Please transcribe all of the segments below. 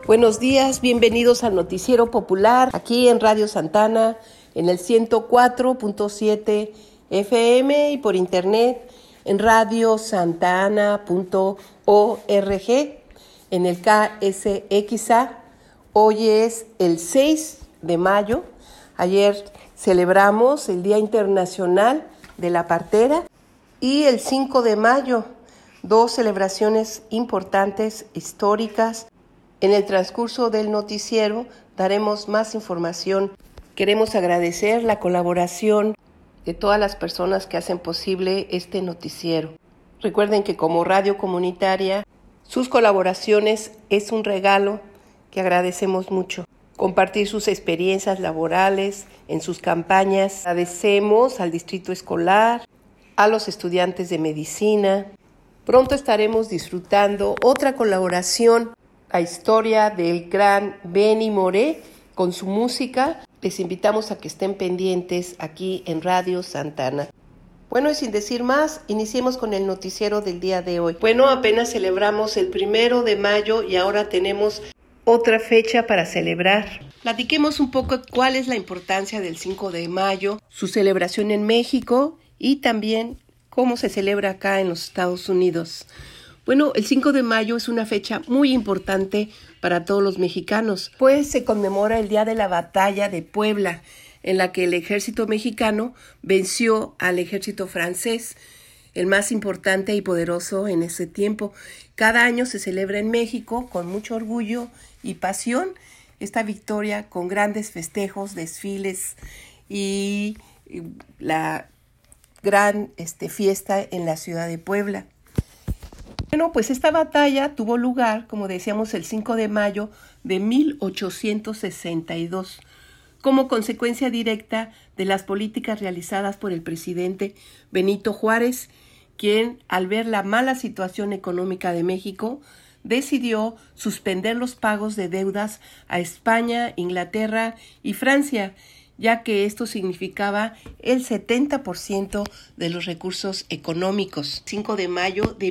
Buenos días, bienvenidos al Noticiero Popular, aquí en Radio Santana, en el 104.7 FM y por internet en radiosantana.org, en el KSXA. Hoy es el 6 de mayo. Ayer celebramos el Día Internacional de la Partera y el 5 de mayo, dos celebraciones importantes, históricas. En el transcurso del noticiero daremos más información. Queremos agradecer la colaboración de todas las personas que hacen posible este noticiero. Recuerden que como radio comunitaria, sus colaboraciones es un regalo que agradecemos mucho. Compartir sus experiencias laborales en sus campañas. Agradecemos al distrito escolar, a los estudiantes de medicina. Pronto estaremos disfrutando otra colaboración, la historia del gran Benny Moré con su música. Les invitamos a que estén pendientes aquí en Radio Santana. Bueno, y sin decir más, iniciemos con el noticiero del día de hoy. Bueno, apenas celebramos el 1 de mayo y ahora tenemos otra fecha para celebrar. Platiquemos un poco cuál es la importancia del 5 de mayo, su celebración en México y también cómo se celebra acá en los Estados Unidos. Bueno, el 5 de mayo es una fecha muy importante para todos los mexicanos, pues se conmemora el día de la batalla de Puebla, en la que el ejército mexicano venció al ejército francés, el más importante y poderoso en ese tiempo. Cada año se celebra en México con mucho orgullo y pasión esta victoria, con grandes festejos, desfiles y la gran fiesta en la ciudad de Puebla. Bueno, pues esta batalla tuvo lugar, como decíamos, el 5 de mayo de 1862, como consecuencia directa de las políticas realizadas por el presidente Benito Juárez, quien, al ver la mala situación económica de México, decidió suspender los pagos de deudas a España, Inglaterra y Francia, ya que esto significaba el 70% de los recursos económicos. 5 de mayo de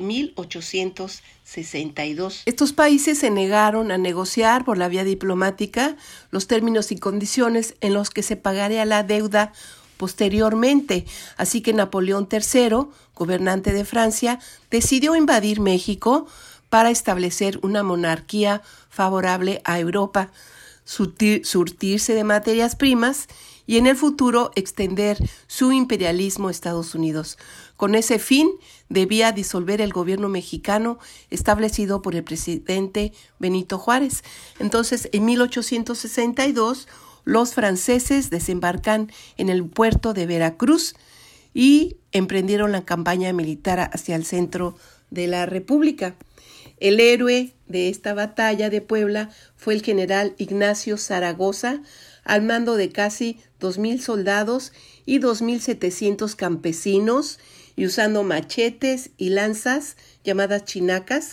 1862. Estos países se negaron a negociar por la vía diplomática los términos y condiciones en los que se pagaría la deuda posteriormente, así que Napoleón III, gobernante de Francia, decidió invadir México para establecer una monarquía favorable a Europa, surtirse de materias primas y en el futuro extender su imperialismo a Estados Unidos. Con ese fin, debía disolver el gobierno mexicano establecido por el presidente Benito Juárez. Entonces, en 1862, los franceses desembarcan en el puerto de Veracruz y emprendieron la campaña militar hacia el centro de la República. El héroe de esta batalla de Puebla fue el general Ignacio Zaragoza, al mando de casi 2,000 soldados y 2,700 campesinos, y usando machetes y lanzas llamadas chinacas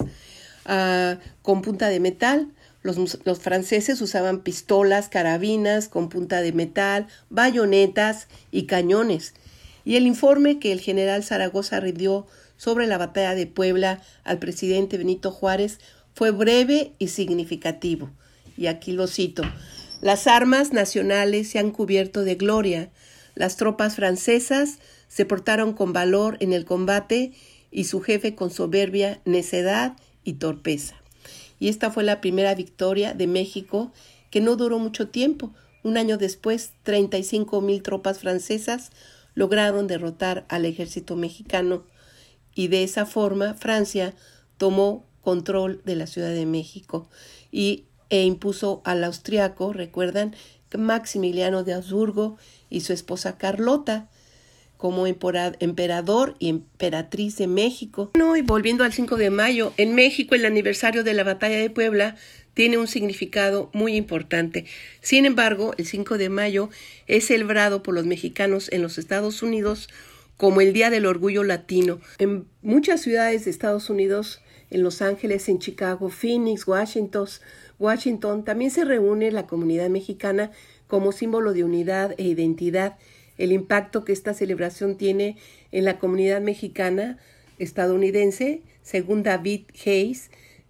con punta de metal. Los franceses usaban pistolas, carabinas con punta de metal, bayonetas y cañones. Y el informe que el general Zaragoza rindió sobre la batalla de Puebla al presidente Benito Juárez fue breve y significativo. Y aquí lo cito: las armas nacionales se han cubierto de gloria, las tropas francesas se portaron con valor en el combate y su jefe con soberbia, necedad y torpeza. Y esta fue la primera victoria de México, que no duró mucho tiempo. Un año después, 35,000 tropas francesas lograron derrotar al ejército mexicano, y de esa forma Francia tomó control de la Ciudad de México e impuso al austriaco, recuerdan, Maximiliano de Habsburgo y su esposa Carlota como emperador y emperatriz de México. Bueno, y volviendo al 5 de mayo, en México el aniversario de la batalla de Puebla tiene un significado muy importante. Sin embargo, el 5 de mayo es celebrado por los mexicanos en los Estados Unidos como el Día del Orgullo Latino. En muchas ciudades de Estados Unidos, en Los Ángeles, en Chicago, Phoenix, Washington, también se reúne la comunidad mexicana como símbolo de unidad e identidad. El impacto que esta celebración tiene en la comunidad mexicana estadounidense, según David Hayes,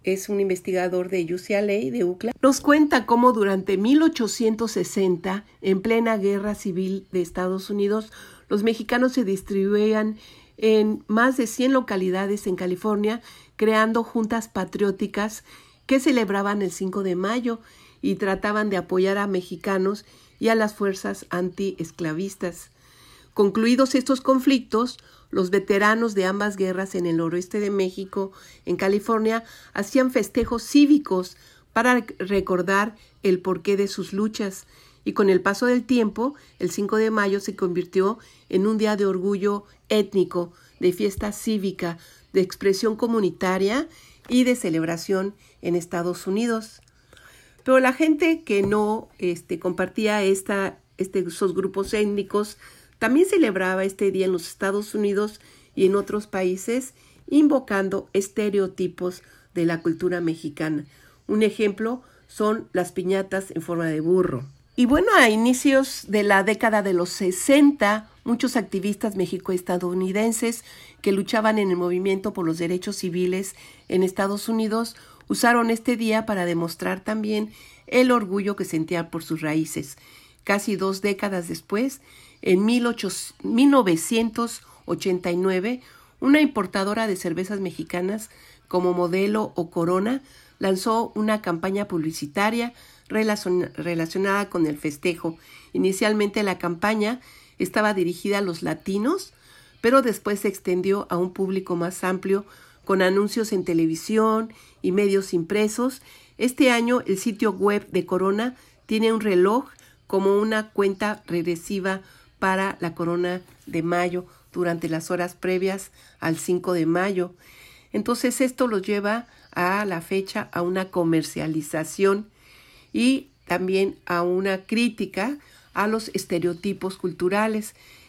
es un investigador de UCLA, de UCLA, nos cuenta cómo durante 1860, en plena guerra civil de Estados Unidos, los mexicanos se distribuían en más de 100 localidades en California, creando juntas patrióticas que celebraban el 5 de mayo y trataban de apoyar a mexicanos y a las fuerzas antiesclavistas. Concluidos estos conflictos, los veteranos de ambas guerras en el noroeste de México, en California, hacían festejos cívicos para recordar el porqué de sus luchas, y con el paso del tiempo, el 5 de mayo se convirtió en un día de orgullo étnico, de fiesta cívica, de expresión comunitaria y de celebración en Estados Unidos. Pero la gente que no compartía esos grupos étnicos también celebraba este día en los Estados Unidos y en otros países, invocando estereotipos de la cultura mexicana. Un ejemplo son las piñatas en forma de burro. Y bueno, a inicios de la década de los 60, muchos activistas mexicoestadounidenses que luchaban en el movimiento por los derechos civiles en Estados Unidos usaron este día para demostrar también el orgullo que sentían por sus raíces. Casi 2 décadas después, en 1989, una importadora de cervezas mexicanas como Modelo o Corona lanzó una campaña publicitaria relacionada con el festejo. Inicialmente la campaña estaba dirigida a los latinos, pero después se extendió a un público más amplio con anuncios en televisión y medios impresos. Este año el sitio web de Corona tiene un reloj como una cuenta regresiva para la Corona de Mayo durante las horas previas al 5 de mayo. Entonces esto los lleva a la fecha a una comercialización y también a una crítica a los estereotipos culturales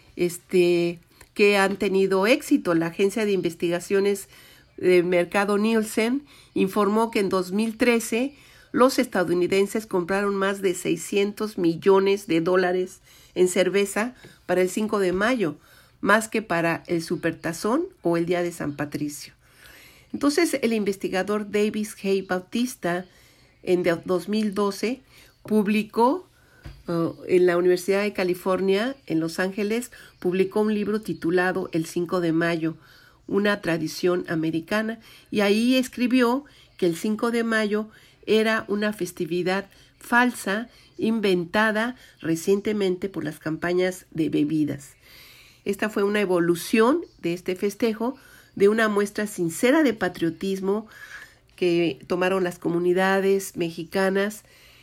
que han tenido éxito. La agencia de investigaciones de mercado Nielsen informó que en 2013 los estadounidenses compraron más de $600 millones en cerveza para el 5 de mayo, más que para el Supertazón o el Día de San Patricio. Entonces, el investigador Davis Hay Bautista, en 2012, publicó en la Universidad de California, en Los Ángeles, publicó un libro titulado El 5 de mayo, una tradición americana, y ahí escribió que el 5 de mayo era una festividad falsa, inventada recientemente por las campañas de bebidas. Esta fue una evolución de este festejo, de una muestra sincera de patriotismo que tomaron las comunidades mexicanas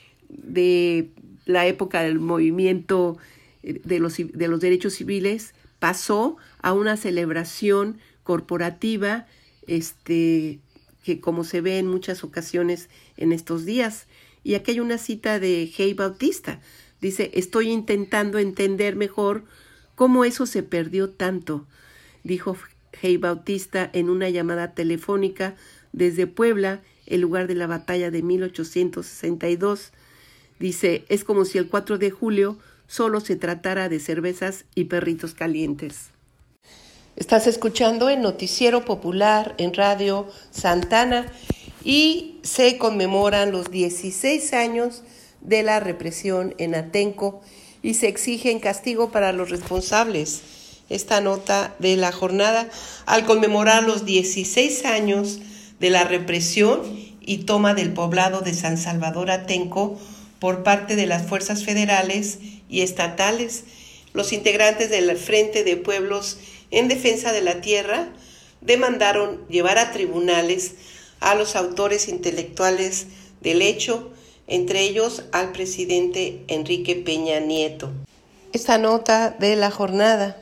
de la época del movimiento de los derechos civiles, pasó a una celebración corporativa que como se ve en muchas ocasiones en estos días. Y aquí hay una cita de Hay Bautista. Dice: estoy intentando entender mejor cómo eso se perdió tanto, dijo Hay Bautista en una llamada telefónica desde Puebla, el lugar de la batalla de 1862. Dice: es como si el 4 de julio solo se tratara de cervezas y perritos calientes. Estás escuchando el Noticiero Popular en Radio Santana y se conmemoran los 16 años de la represión en Atenco y se exige castigo para los responsables. Esta nota de la jornada, al conmemorar los 16 años de la represión y toma del poblado de San Salvador Atenco por parte de las fuerzas federales y estatales, los integrantes del Frente de Pueblos en Defensa de la Tierra demandaron llevar a tribunales a los autores intelectuales del hecho, entre ellos al presidente Enrique Peña Nieto. Esta nota de la jornada.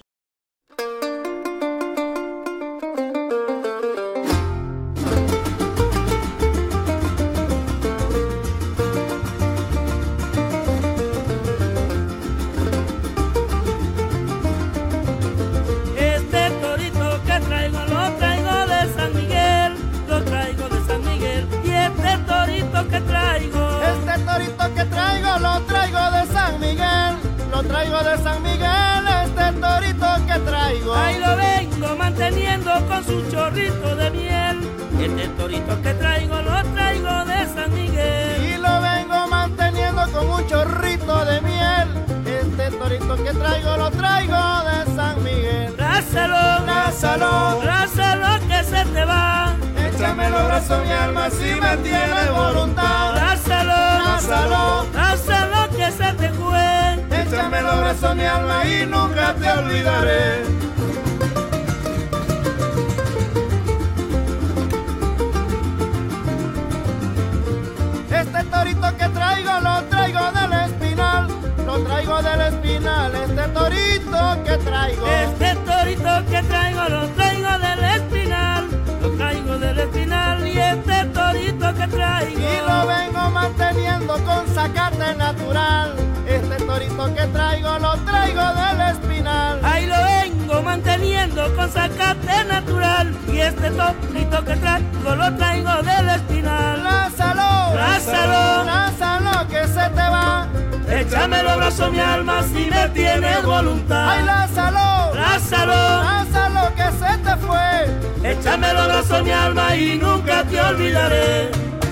Traigo de San Miguel este torito que traigo. Ahí lo vengo manteniendo con su chorrito de miel. Este Este torito que traigo lo traigo de San Miguel. Y lo vengo manteniendo con un chorrito de miel. Este torito que traigo lo traigo de San Miguel. Rázalo, Rázalo, rázalo que se te va. échame los brazos mi alma si me tienes voluntad. Rázalo, Rázalo, rázalo que se te fue. échame los brazos mi alma y nunca te olvidaré. Este torito que traigo lo traigo del Espinal, lo traigo del Espinal, este torito que traigo. Este torito que traigo lo traigo del Espinal, lo traigo del Espinal y este torito que traigo. Y lo vengo manteniendo con zacate natural, este torito que traigo lo traigo del Espinal. Ahí lo vengo manteniendo con zacate natural y este torito que traigo lo traigo del Espinal. Rázalo, Rázalo, rázalo que se te va. échame los brazos mi alma si me tienes voluntad. Ay, rázalo, Rázalo, rázalo que se te fue. échame los brazos mi alma y nunca te olvidaré.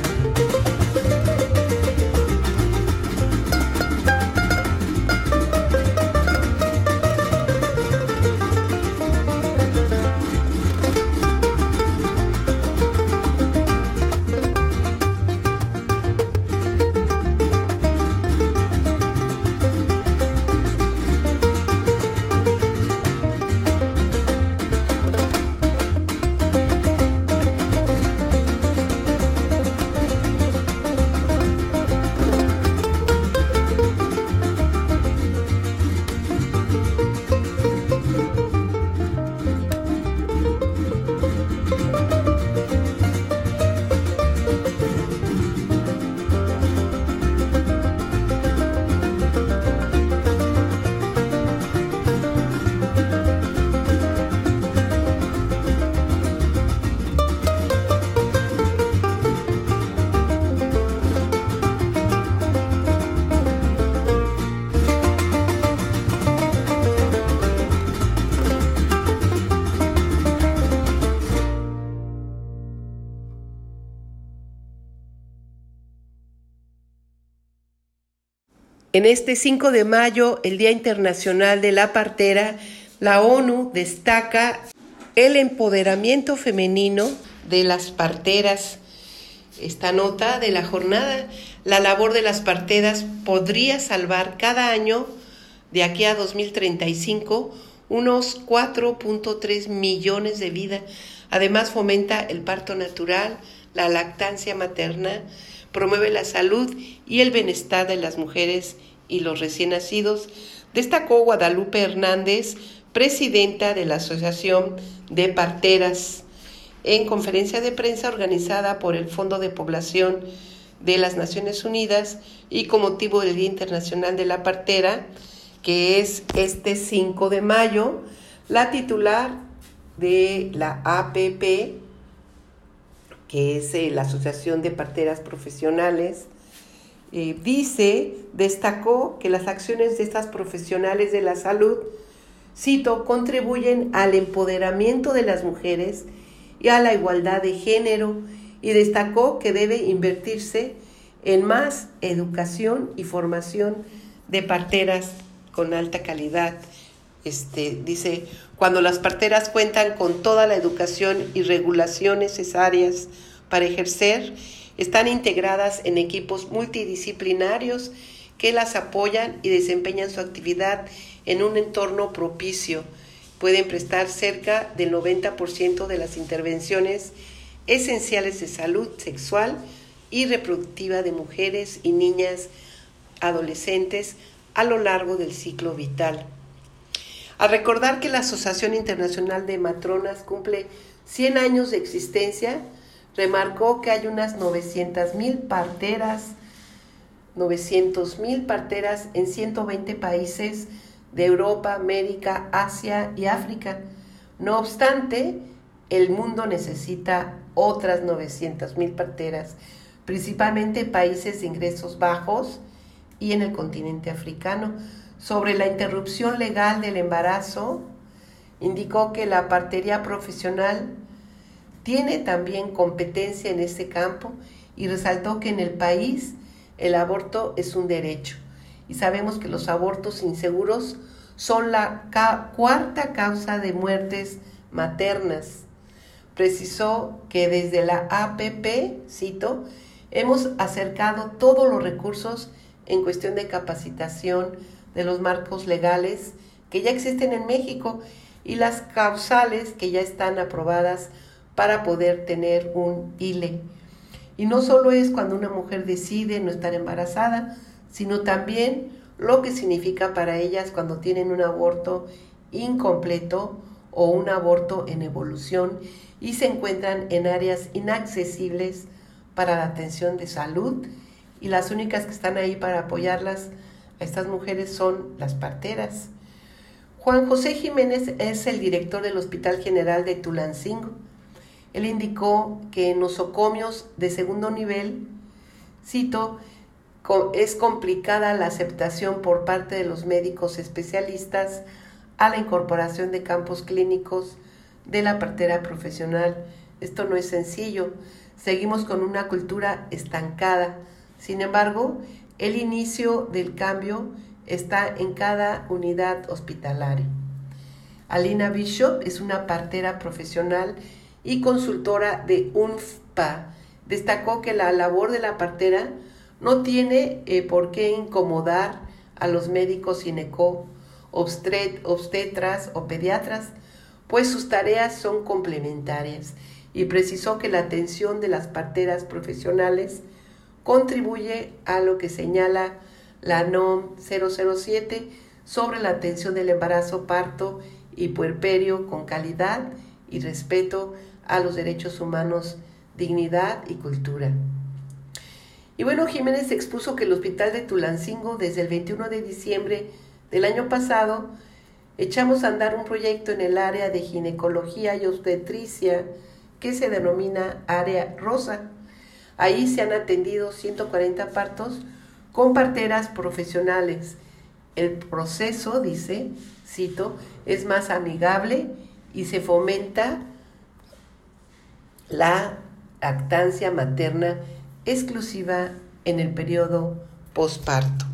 En este 5 de mayo, el Día Internacional de la Partera, la ONU destaca el empoderamiento femenino de las parteras. Esta nota de la jornada, la labor de las parteras podría salvar cada año, de aquí a 2035, unos 4.3 millones de vidas. Además, fomenta el parto natural, la lactancia materna, promueve la salud y el bienestar de las mujeres y los recién nacidos, destacó Guadalupe Hernández, presidenta de la Asociación de Parteras, en conferencia de prensa organizada por el Fondo de Población de las Naciones Unidas y con motivo del Día Internacional de la Partera, que es este 5 de mayo, la titular de la APP, que es la Asociación de Parteras Profesionales, destacó que las acciones de estas profesionales de la salud, cito, contribuyen al empoderamiento de las mujeres y a la igualdad de género, y destacó que debe invertirse en más educación y formación de parteras con alta calidad. Dice, cuando las parteras cuentan con toda la educación y regulación necesarias para ejercer, están integradas en equipos multidisciplinarios que las apoyan y desempeñan su actividad en un entorno propicio. Pueden prestar cerca del 90% de las intervenciones esenciales de salud sexual y reproductiva de mujeres y niñas adolescentes a lo largo del ciclo vital. Al recordar que la Asociación Internacional de Matronas cumple 100 años de existencia, remarcó que hay unas 900,000 parteras en 120 países de Europa, América, Asia y África. No obstante, el mundo necesita otras 900,000 parteras, principalmente en países de ingresos bajos y en el continente africano. Sobre la interrupción legal del embarazo, indicó que la partería profesional tiene también competencia en este campo y resaltó que en el país el aborto es un derecho. Y sabemos que los abortos inseguros son la cuarta causa de muertes maternas. Precisó que desde la APP, cito, hemos acercado todos los recursos en cuestión de capacitación de los marcos legales que ya existen en México y las causales que ya están aprobadas para poder tener un ILE. Y no solo es cuando una mujer decide no estar embarazada, sino también lo que significa para ellas cuando tienen un aborto incompleto o un aborto en evolución y se encuentran en áreas inaccesibles para la atención de salud, y las únicas que están ahí para apoyarlas a estas mujeres son las parteras. Juan José Jiménez es el director del Hospital General de Tulancingo. Él indicó que en nosocomios de segundo nivel, cito, es complicada la aceptación por parte de los médicos especialistas a la incorporación de campos clínicos de la partera profesional. Esto no es sencillo. Seguimos con una cultura estancada. Sin embargo, el inicio del cambio está en cada unidad hospitalaria. Alina Bishop es una partera profesional y consultora de UNFPA. Destacó que la labor de la partera no tiene por qué incomodar a los médicos obstetras o pediatras, pues sus tareas son complementarias, y precisó que la atención de las parteras profesionales contribuye a lo que señala la NOM 007 sobre la atención del embarazo, parto y puerperio con calidad y respeto a los derechos humanos, dignidad y cultura. Y bueno, Jiménez expuso que el Hospital de Tulancingo, desde el 21 de diciembre del año pasado, echamos a andar un proyecto en el área de ginecología y obstetricia que se denomina Área Rosa. Ahí se han atendido 140 partos con parteras profesionales. El proceso, dice, cito, es más amigable y se fomenta la lactancia materna exclusiva en el periodo posparto.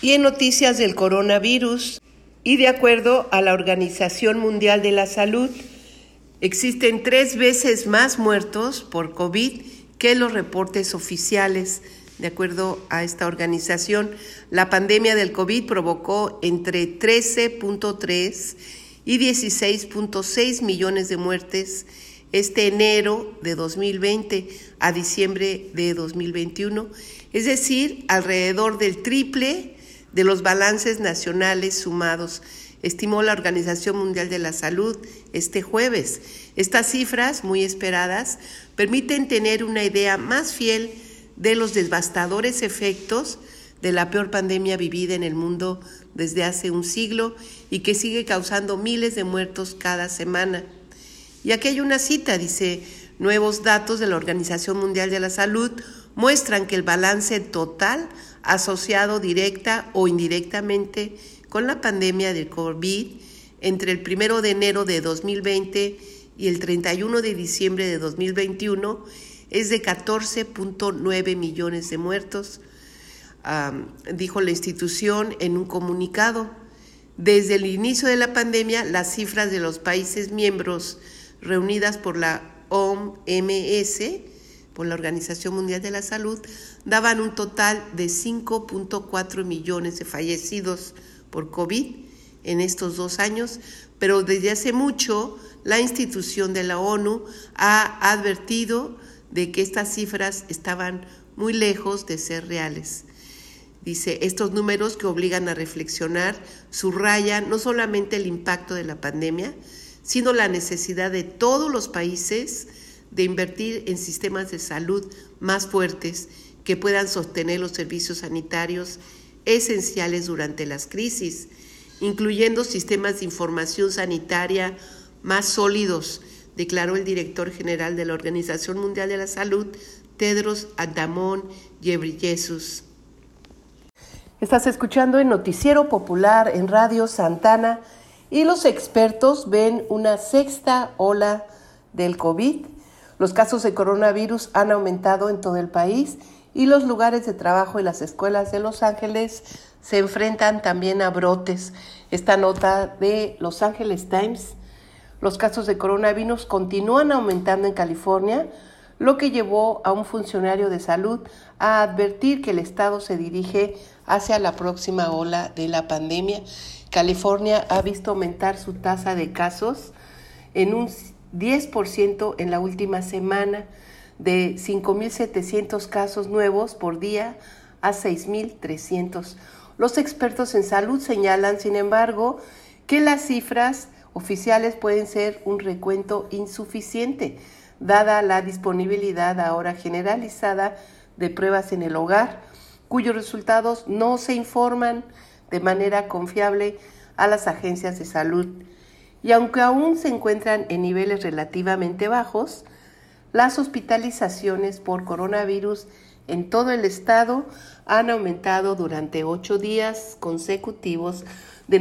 Y en noticias del coronavirus, y de acuerdo a la Organización Mundial de la Salud, existen 3 veces más muertos por COVID que los reportes oficiales. De acuerdo a esta organización, la pandemia del COVID provocó entre 13.3 y 16.6 millones de muertes este enero de 2020 a diciembre de 2021, es decir, alrededor del triple de los balances nacionales sumados, estimó la Organización Mundial de la Salud este jueves. Estas cifras, muy esperadas, permiten tener una idea más fiel de los devastadores efectos de la peor pandemia vivida en el mundo desde hace un siglo y que sigue causando miles de muertos cada semana. Y aquí hay una cita, dice: nuevos datos de la Organización Mundial de la Salud muestran que el balance total asociado directa o indirectamente con la pandemia del COVID entre el 1 de enero de 2020 y el 31 de diciembre de 2021 es de 14.9 millones de muertos, dijo la institución en un comunicado. Desde el inicio de la pandemia, las cifras de los países miembros reunidas por la OMS, por la Organización Mundial de la Salud, daban un total de 5.4 millones de fallecidos por COVID en estos 2 años, pero desde hace mucho la institución de la ONU ha advertido de que estas cifras estaban muy lejos de ser reales. Dice, estos números que obligan a reflexionar subrayan no solamente el impacto de la pandemia, sino la necesidad de todos los países de invertir en sistemas de salud más fuertes que puedan sostener los servicios sanitarios esenciales durante las crisis, incluyendo sistemas de información sanitaria más sólidos, declaró el director general de la Organización Mundial de la Salud, Tedros Adhanom Ghebreyesus. Estás escuchando el Noticiero Popular en Radio Santana y los expertos ven una 6ª ola del COVID. Los casos de coronavirus han aumentado en todo el país y los lugares de trabajo y las escuelas de Los Ángeles se enfrentan también a brotes. Esta nota de Los Angeles Times: los casos de coronavirus continúan aumentando en California, lo que llevó a un funcionario de salud a advertir que el estado se dirige hacia la próxima ola de la pandemia. California ha visto aumentar su tasa de casos en un 10% en la última semana, de 5.700 casos nuevos por día a 6.300. Los expertos en salud señalan, sin embargo, que las cifras oficiales pueden ser un recuento insuficiente, dada la disponibilidad ahora generalizada de pruebas en el hogar, cuyos resultados no se informan de manera confiable a las agencias de salud. Y aunque aún se encuentran en niveles relativamente bajos, las hospitalizaciones por coronavirus en todo el estado han aumentado durante 8 días consecutivos de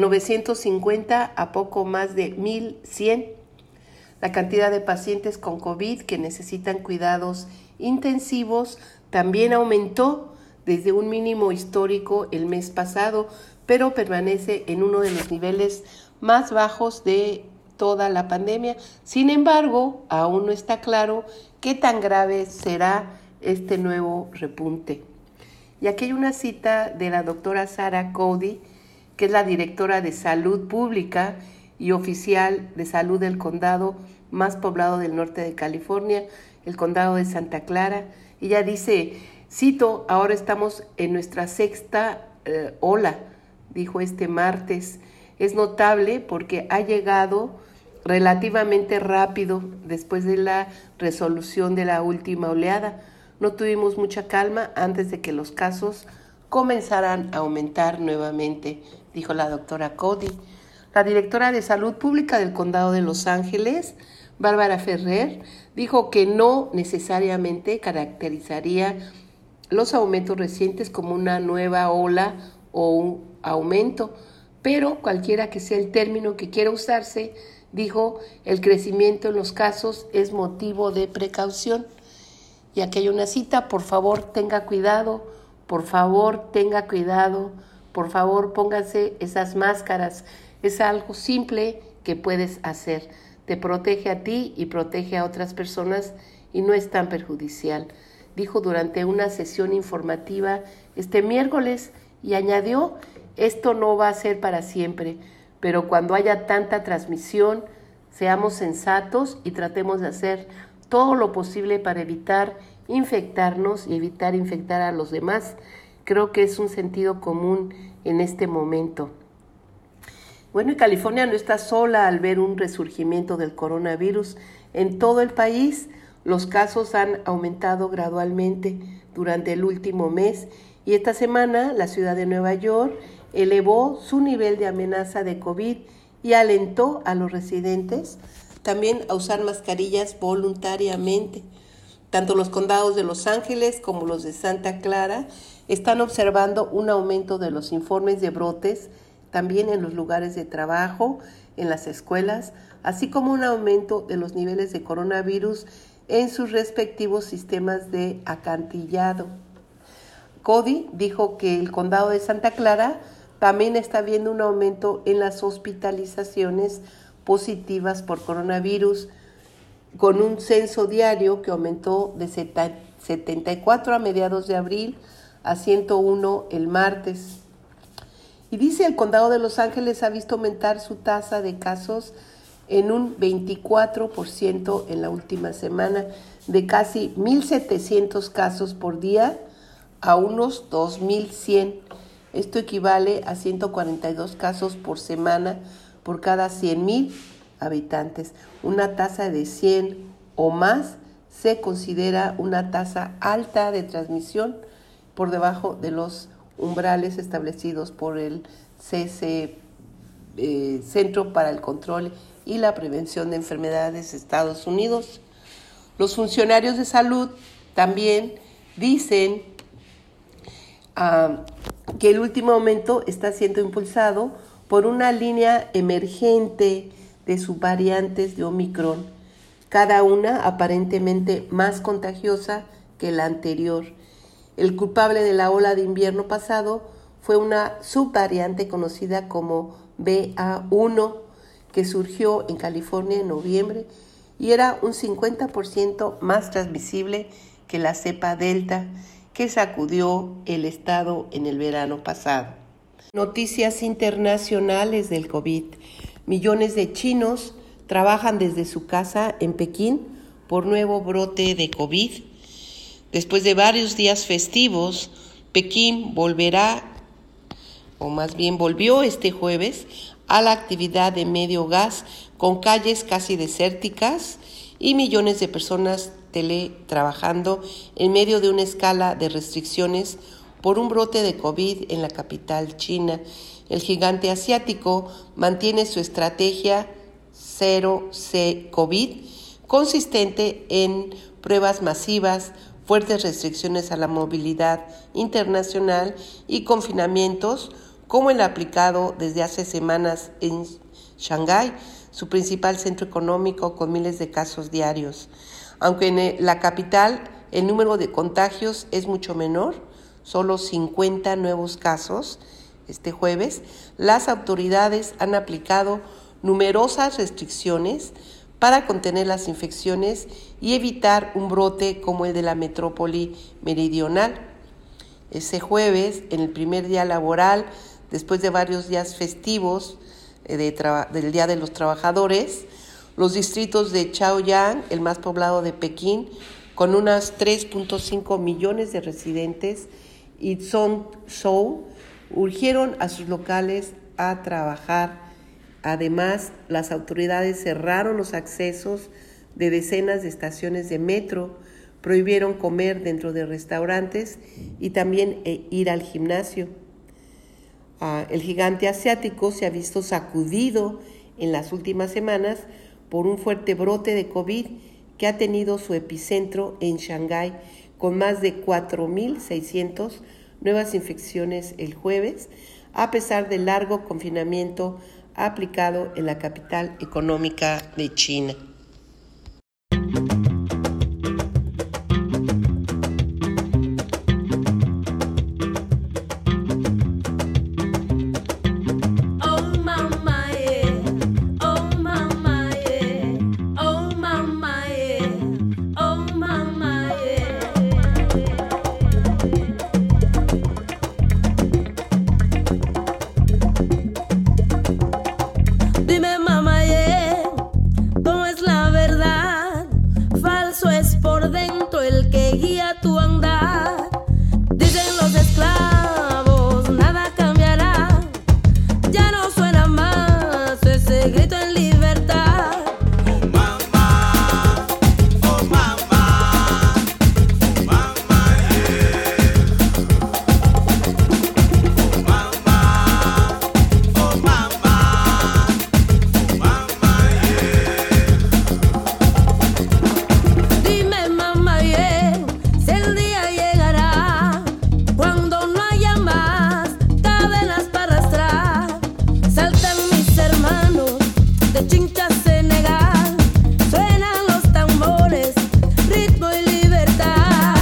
950 a poco más de 1,100. La cantidad de pacientes con COVID que necesitan cuidados intensivos también aumentó desde un mínimo histórico el mes pasado, pero permanece en uno de los niveles más bajos de toda la pandemia. Sin embargo, aún no está claro qué tan grave será este nuevo repunte. Y aquí hay una cita de la doctora Sarah Cody, que es la directora de Salud Pública y oficial de salud del condado más poblado del norte de California, el condado de Santa Clara. Ella dice, cito, ahora estamos en nuestra 6ª ola, dijo este martes. Es notable porque ha llegado relativamente rápido después de la resolución de la última oleada. No tuvimos mucha calma antes de que los casos comenzaran a aumentar nuevamente, dijo la doctora Cody. La directora de Salud Pública del Condado de Los Ángeles, Bárbara Ferrer, dijo que no necesariamente caracterizaría los aumentos recientes como una nueva ola o un aumento, pero cualquiera que sea el término que quiera usarse, dijo, el crecimiento en los casos es motivo de precaución. Y aquí hay una cita, por favor tenga cuidado Por favor, pónganse esas máscaras. Es algo simple que puedes hacer. Te protege a ti y protege a otras personas y no es tan perjudicial. Dijo durante una sesión informativa este miércoles y añadió, esto no va a ser para siempre, pero cuando haya tanta transmisión, seamos sensatos y tratemos de hacer todo lo posible para evitar infectarnos y evitar infectar a los demás. Creo que es un sentido común en este momento. Bueno, y California no está sola al ver un resurgimiento del coronavirus. En todo el país, los casos han aumentado gradualmente durante el último mes y esta semana la ciudad de Nueva York elevó su nivel de amenaza de COVID y alentó a los residentes también a usar mascarillas voluntariamente. Tanto los condados de Los Ángeles como los de Santa Clara están observando un aumento de los informes de brotes, también en los lugares de trabajo, en las escuelas, así como un aumento de los niveles de coronavirus en sus respectivos sistemas de acantillado. Cody dijo que el condado de Santa Clara también está viendo un aumento en las hospitalizaciones positivas por coronavirus, con un censo diario que aumentó de 74 a mediados de abril a 101 el martes. Y dice el condado de Los Ángeles ha visto aumentar su tasa de casos en un 24% en la última semana, de casi 1,700 casos por día a unos 2,100. Esto equivale a 142 casos por semana por cada 100,000 habitantes. Una tasa de 100 o más se considera una tasa alta de transmisión por debajo de los umbrales establecidos por el Centro para el Control y la Prevención de Enfermedades de Estados Unidos. Los funcionarios de salud también dicen que el último aumento está siendo impulsado por una línea emergente de subvariantes de Omicron, cada una aparentemente más contagiosa que la anterior. El culpable de la ola de invierno pasado fue una subvariante conocida como BA1, que surgió en California en noviembre y era un 50% más transmisible que la cepa Delta, que sacudió el estado en el verano pasado. Noticias internacionales del COVID. Millones de chinos trabajan desde su casa en Pekín por nuevo brote de COVID. Después de varios días festivos, Pekín volvió este jueves a la actividad de medio gas, con calles casi desérticas y millones de personas teletrabajando en medio de una escala de restricciones por un brote de COVID en la capital china. El gigante asiático mantiene su estrategia cero COVID, consistente en pruebas masivas, fuertes restricciones a la movilidad internacional y confinamientos, como el aplicado desde hace semanas en Shanghái, su principal centro económico con miles de casos diarios. Aunque en la capital el número de contagios es mucho menor, solo 50 nuevos casos este jueves, las autoridades han aplicado numerosas restricciones para contener las infecciones y evitar un brote como el de la metrópoli meridional. Ese jueves, en el primer día laboral, después de varios días festivos del Día de los Trabajadores, los distritos de Chaoyang, el más poblado de Pekín, con unas 3.5 millones de residentes, y Zhongzhou, urgieron a sus locales a trabajar. Además, las autoridades cerraron los accesos de decenas de estaciones de metro, prohibieron comer dentro de restaurantes y también ir al gimnasio. El gigante asiático se ha visto sacudido en las últimas semanas por un fuerte brote de COVID que ha tenido su epicentro en Shanghái, con más de 4,600 nuevas infecciones el jueves, a pesar del largo confinamiento aplicado en la capital económica de China. guía tu andar. Dicen los esclavos, nada cambiará. Ya no suena más ese grito en libertad. Oh mamá, oh mamá, oh mamá, yeah. Oh mamá, oh mamá, oh mamá, yeah. Dime mamá, yeah, si el día llegará cuando no haya más cadenas para arrastrar. Saltan mis hermanos de Chincha, Senegal, suenan los tambores, ritmo y libertad.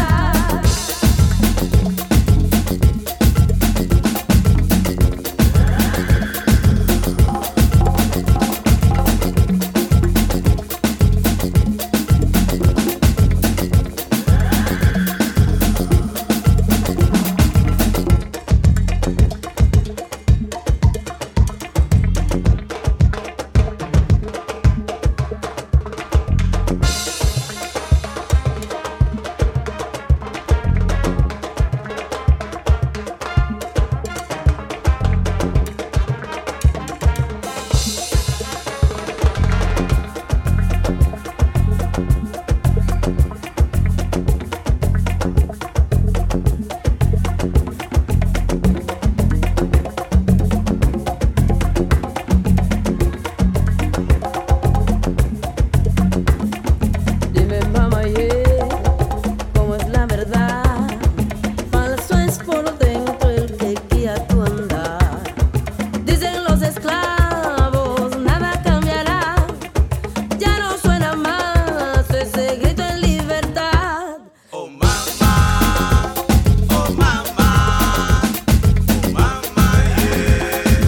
Dime mamá, yeah, cómo es la verdad. Falso es por dentro el que guía tu andar. Dicen los esclavos, nada cambiará. Ya no suena más ese grito en libertad. Oh mamá, oh mamá, oh mamá, yeah.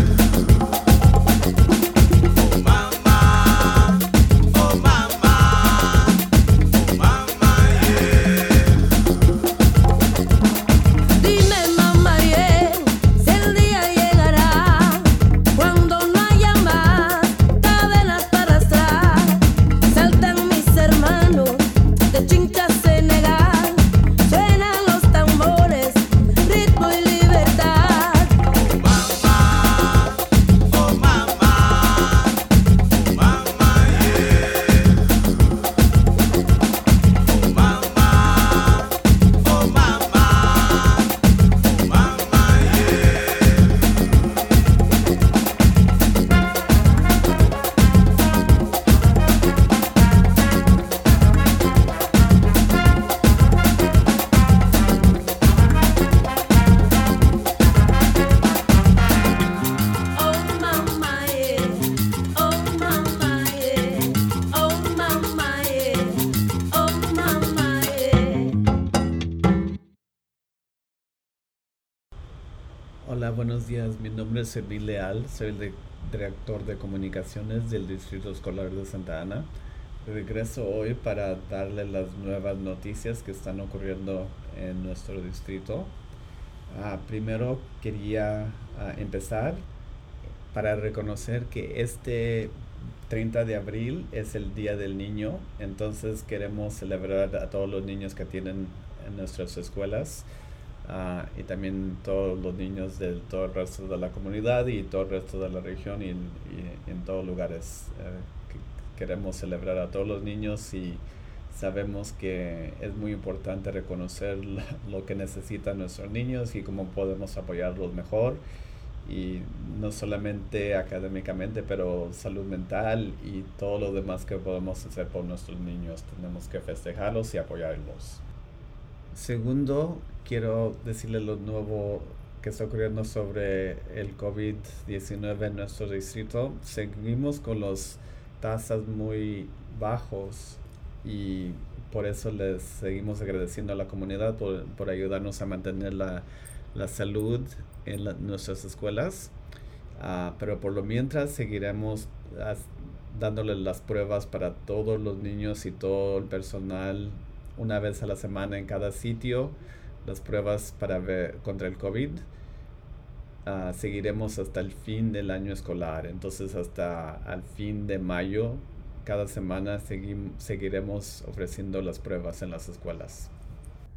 Oh mamá, oh mamá, oh mamá, yeah. Dime mamá, yeah, si el día llegará cuando no haya más cadenas para arrastrar. Saltan mis hermanos de Chincha, Senegal, suenan los tambores, ritmo y libertad. Oh mamá, oh mamá, oh mamá, yeah. Oh mamá, oh mamá, oh mamá, yeah. Oh mamá, yeah, oh mamá, yeah, oh mamá, yeah, oh mamá, yeah. Hola, buenos días. Mi nombre es Emil Leal. Soy el director de comunicaciones del Distrito Escolar de Santa Ana. Regreso hoy para darle las nuevas noticias que están ocurriendo en nuestro distrito. Primero quería empezar para reconocer que este 30 de abril es el Día del Niño. Entonces queremos celebrar a todos los niños que tienen en nuestras escuelas. Y también todos los niños de todo el resto de la comunidad y todo el resto de la región y en todos lugares. Queremos celebrar a todos los niños y sabemos que es muy importante reconocer lo que necesitan nuestros niños y cómo podemos apoyarlos mejor. Y no solamente académicamente, pero salud mental y todo lo demás que podemos hacer por nuestros niños. Tenemos que festejarlos y apoyarlos. Segundo, quiero decirles lo nuevo que está ocurriendo sobre el COVID-19 en nuestro distrito. Seguimos con las tasas muy bajos y por eso les seguimos agradeciendo a la comunidad por ayudarnos a mantener la salud en nuestras escuelas. Pero por lo mientras seguiremos dándoles las pruebas para todos los niños y todo el personal una vez a la semana en cada sitio, las pruebas para ver contra el COVID. Seguiremos hasta el fin del año escolar, entonces hasta el fin de mayo, cada semana seguiremos ofreciendo las pruebas en las escuelas.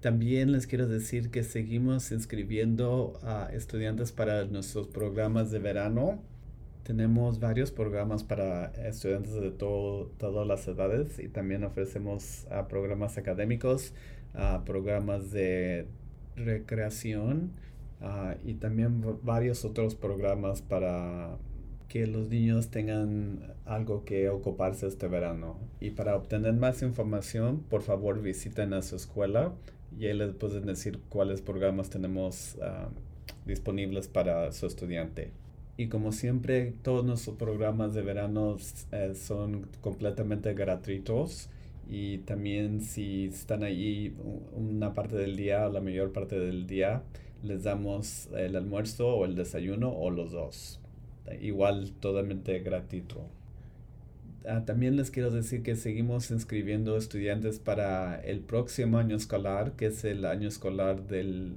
También les quiero decir que seguimos inscribiendo a estudiantes para nuestros programas de verano. Tenemos varios programas para estudiantes de todas las edades y también ofrecemos programas académicos, programas de recreación y también varios otros programas para que los niños tengan algo que ocuparse este verano. Y para obtener más información, por favor visiten a su escuela y ahí les pueden decir cuáles programas tenemos disponibles para su estudiante. Y como siempre, todos nuestros programas de verano son completamente gratuitos. Y también si están allí una parte del día o la mayor parte del día, les damos el almuerzo o el desayuno o los dos. Igual totalmente gratuito. También les quiero decir que seguimos inscribiendo estudiantes para el próximo año escolar, que es el año escolar del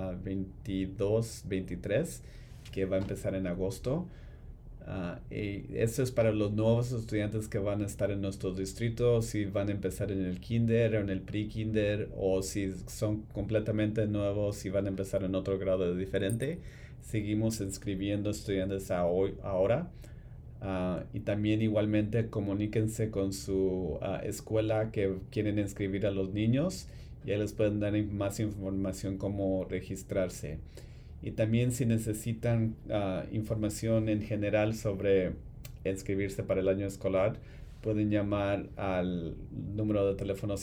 22-23, que va a empezar en agosto. Y esto es para los nuevos estudiantes que van a estar en nuestro distrito, si van a empezar en el kinder o en el pre-kinder, o si son completamente nuevos y van a empezar en otro grado diferente. Seguimos inscribiendo estudiantes ahora. Y también igualmente comuníquense con su escuela que quieren inscribir a los niños y ahí les pueden dar más información cómo registrarse. Y también si necesitan información en general sobre inscribirse para el año escolar, pueden llamar al número de teléfono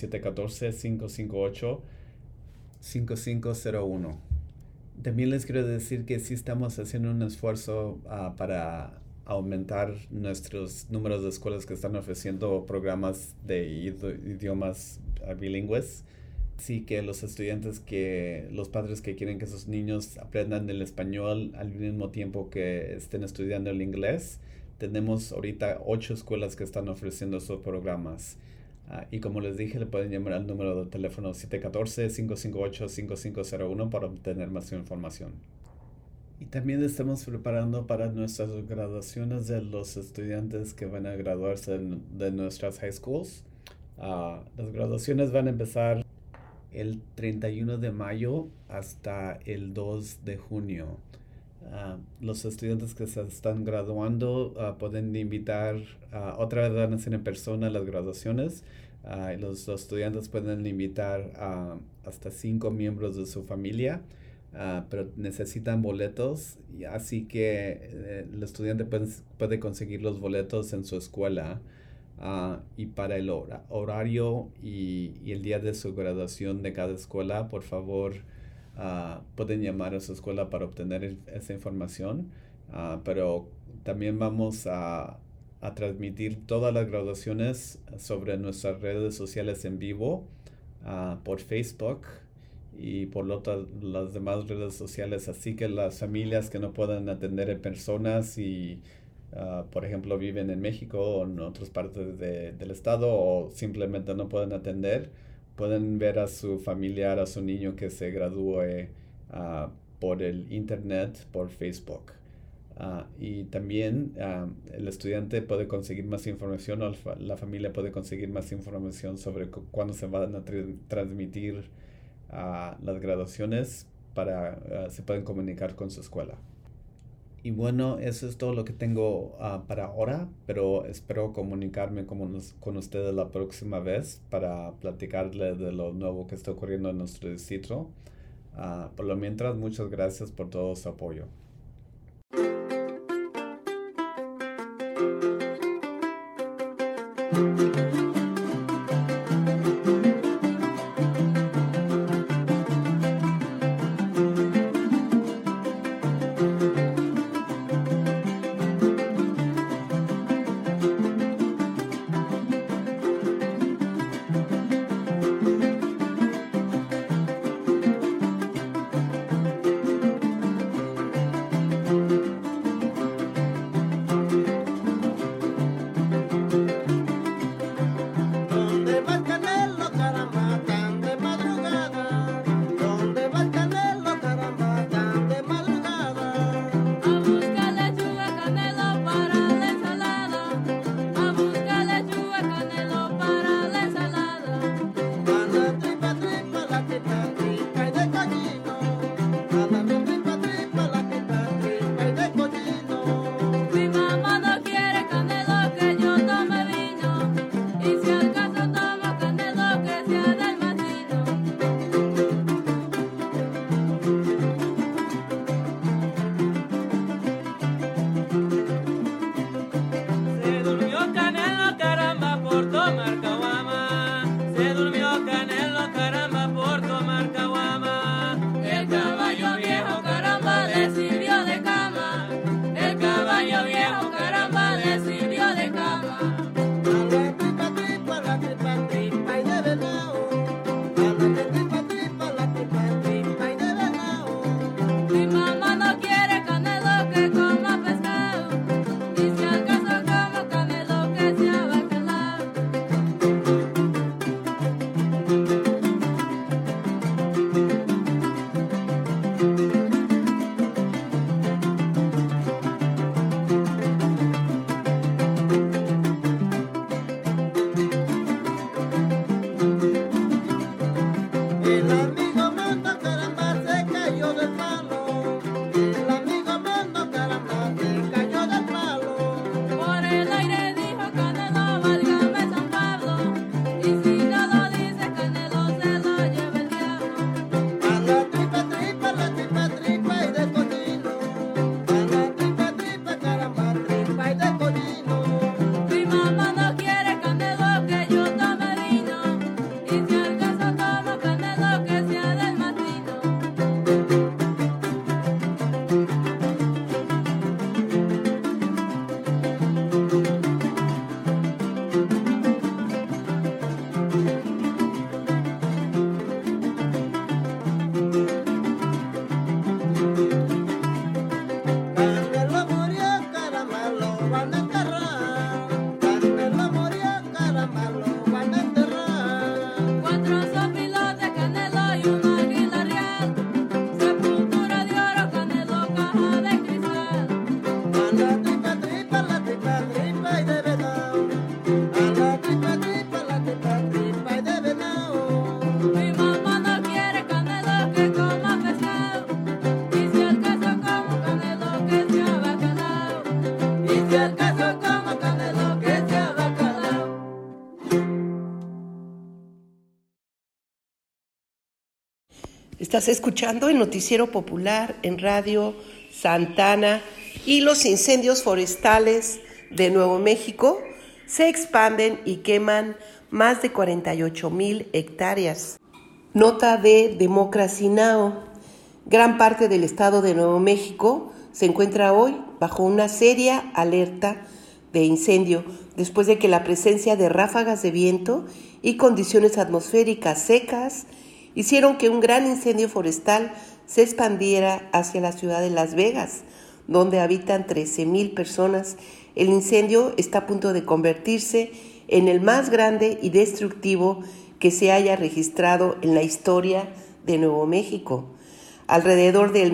714-558-5501. También les quiero decir que sí estamos haciendo un esfuerzo para aumentar nuestros números de escuelas que están ofreciendo programas de idiomas bilingües. Sí, que los padres que quieren que sus niños aprendan el español al mismo tiempo que estén estudiando el inglés, tenemos ahorita 8 escuelas que están ofreciendo esos programas. Y como les dije, le pueden llamar al número de teléfono 714-558-5501 para obtener más información. Y también estamos preparando para nuestras graduaciones de los estudiantes que van a graduarse de nuestras high schools. Las graduaciones van a empezar el 31 de mayo hasta el 2 de junio. Los estudiantes que se están graduando pueden invitar, otra vez van a ser en persona las graduaciones. Los estudiantes pueden invitar hasta 5 miembros de su familia. Pero necesitan boletos, así que el estudiante puede conseguir los boletos en su escuela y para el horario y el día de su graduación de cada escuela, por favor pueden llamar a su escuela para obtener esa información, pero también vamos a transmitir todas las graduaciones sobre nuestras redes sociales en vivo por Facebook y por las demás redes sociales, así que las familias que no puedan atender en personas y por ejemplo viven en México o en otras partes del estado o simplemente no pueden atender, pueden ver a su familiar, a su niño que se gradúe por el internet, por Facebook. Y también el estudiante puede conseguir más información o la familia puede conseguir más información sobre cuándo se van a transmitir las graduaciones para se pueden comunicar con su escuela. Y bueno, eso es todo lo que tengo para ahora, pero espero comunicarme con ustedes la próxima vez para platicarles de lo nuevo que está ocurriendo en nuestro distrito. Por lo mientras, muchas gracias por todo su apoyo. Estás escuchando el noticiero popular en Radio Santana y los incendios forestales de Nuevo México se expanden y queman más de 48,000 hectáreas. Nota de Democracy Now! Gran parte del estado de Nuevo México se encuentra hoy bajo una seria alerta de incendio después de que la presencia de ráfagas de viento y condiciones atmosféricas secas hicieron que un gran incendio forestal se expandiera hacia la ciudad de Las Vegas, donde habitan 13,000 personas. El incendio está a punto de convertirse en el más grande y destructivo que se haya registrado en la historia de Nuevo México. Alrededor del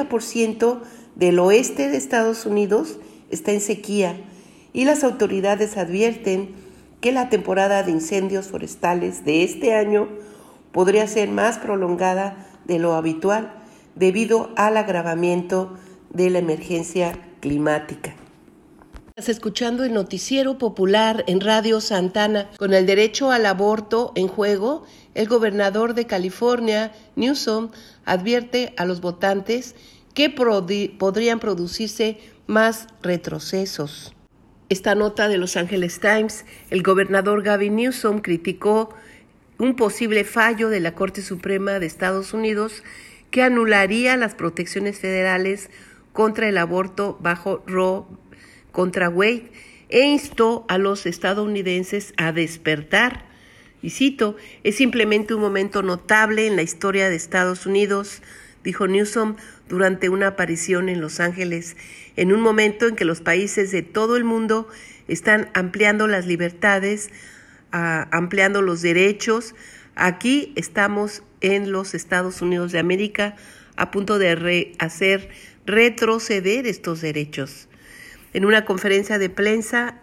90% del oeste de Estados Unidos está en sequía y las autoridades advierten que la temporada de incendios forestales de este año podría ser más prolongada de lo habitual debido al agravamiento de la emergencia climática. Estás escuchando el noticiero popular en Radio Santana. Con el derecho al aborto en juego, el gobernador de California, Newsom, advierte a los votantes que podrían producirse más retrocesos. Esta nota de Los Angeles Times: el gobernador Gavin Newsom criticó un posible fallo de la Corte Suprema de Estados Unidos que anularía las protecciones federales contra el aborto bajo Roe contra Wade e instó a los estadounidenses a despertar. Y cito: es simplemente un momento notable en la historia de Estados Unidos, dijo Newsom durante una aparición en Los Ángeles, en un momento en que los países de todo el mundo están ampliando las libertades, ampliando los derechos. Aquí estamos en los Estados Unidos de América a punto de hacer retroceder estos derechos. En una conferencia de prensa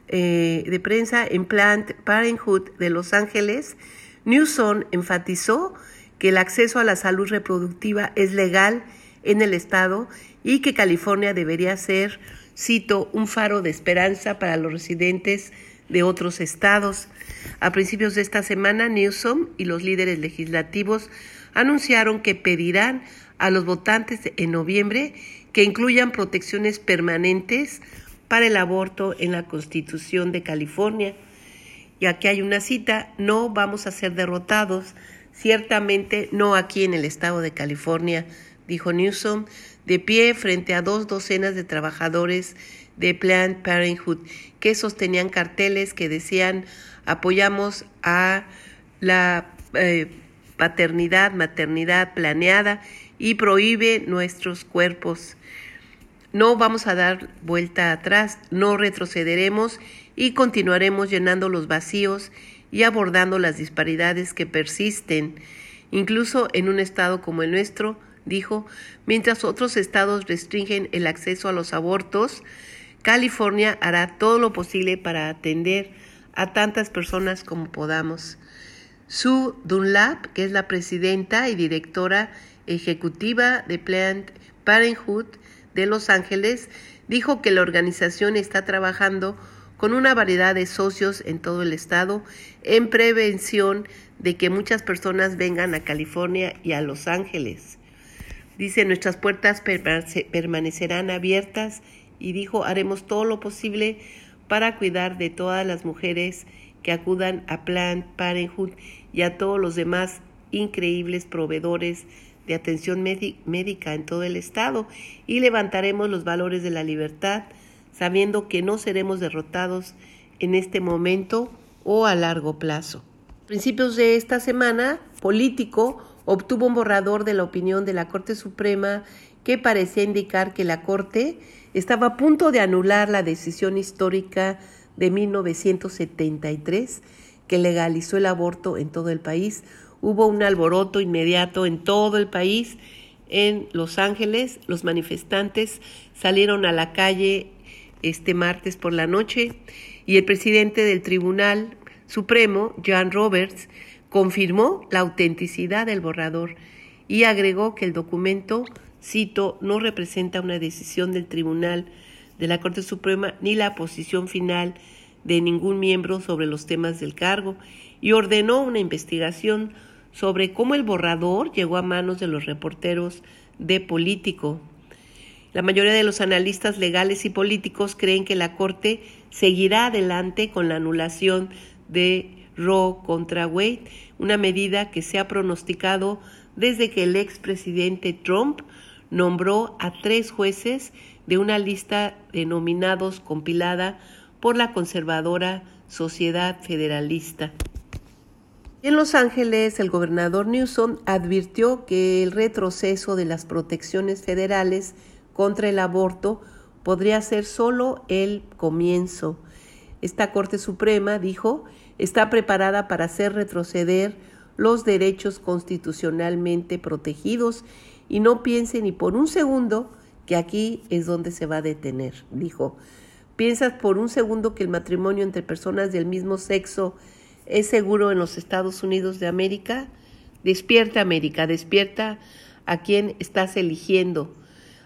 en Planned Parenthood de Los Ángeles, Newsom enfatizó que el acceso a la salud reproductiva es legal en el estado y que California debería ser, cito, un faro de esperanza para los residentes de otros estados. A principios de esta semana, Newsom y los líderes legislativos anunciaron que pedirán a los votantes en noviembre que incluyan protecciones permanentes para el aborto en la Constitución de California. Y aquí hay una cita: no vamos a ser derrotados, ciertamente no aquí en el estado de California, dijo Newsom, de pie frente a 2 docenas de trabajadores de Planned Parenthood que sostenían carteles que decían: apoyamos a la maternidad planeada y prohíbe nuestros cuerpos. No vamos a dar vuelta atrás, no retrocederemos y continuaremos llenando los vacíos y abordando las disparidades que persisten, incluso en un estado como el nuestro, dijo. Mientras otros estados restringen el acceso a los abortos, California hará todo lo posible para atender a tantas personas como podamos. Sue Dunlap, que es la presidenta y directora ejecutiva de Planned Parenthood de Los Ángeles, dijo que la organización está trabajando con una variedad de socios en todo el estado en prevención de que muchas personas vengan a California y a Los Ángeles. Dice: nuestras puertas permanecerán abiertas, y dijo: haremos todo lo posible para cuidar de todas las mujeres que acudan a Planned Parenthood y a todos los demás increíbles proveedores de atención médica en todo el estado, y levantaremos los valores de la libertad, sabiendo que no seremos derrotados en este momento o a largo plazo. A principios de esta semana, Político obtuvo un borrador de la opinión de la Corte Suprema que parecía indicar que la Corte estaba a punto de anular la decisión histórica de 1973 que legalizó el aborto en todo el país. Hubo un alboroto inmediato en todo el país. En Los Ángeles, los manifestantes salieron a la calle este martes por la noche y el presidente del Tribunal Supremo, John Roberts, confirmó la autenticidad del borrador y agregó que el documento, cito, no representa una decisión del Tribunal de la Corte Suprema ni la posición final de ningún miembro sobre los temas del cargo, y ordenó una investigación sobre cómo el borrador llegó a manos de los reporteros de Político. La mayoría de los analistas legales y políticos creen que la Corte seguirá adelante con la anulación de Roe contra Wade, una medida que se ha pronosticado desde que el expresidente Trump nombró a 3 jueces de una lista de nominados compilada por la conservadora Sociedad Federalista. En Los Ángeles, el gobernador Newsom advirtió que el retroceso de las protecciones federales contra el aborto podría ser solo el comienzo. Esta Corte Suprema, dijo, está preparada para hacer retroceder los derechos constitucionalmente protegidos y no piense ni por un segundo que aquí es donde se va a detener, dijo. ¿Piensas por un segundo que el matrimonio entre personas del mismo sexo es seguro en los Estados Unidos de América? Despierta, América, despierta a quien estás eligiendo,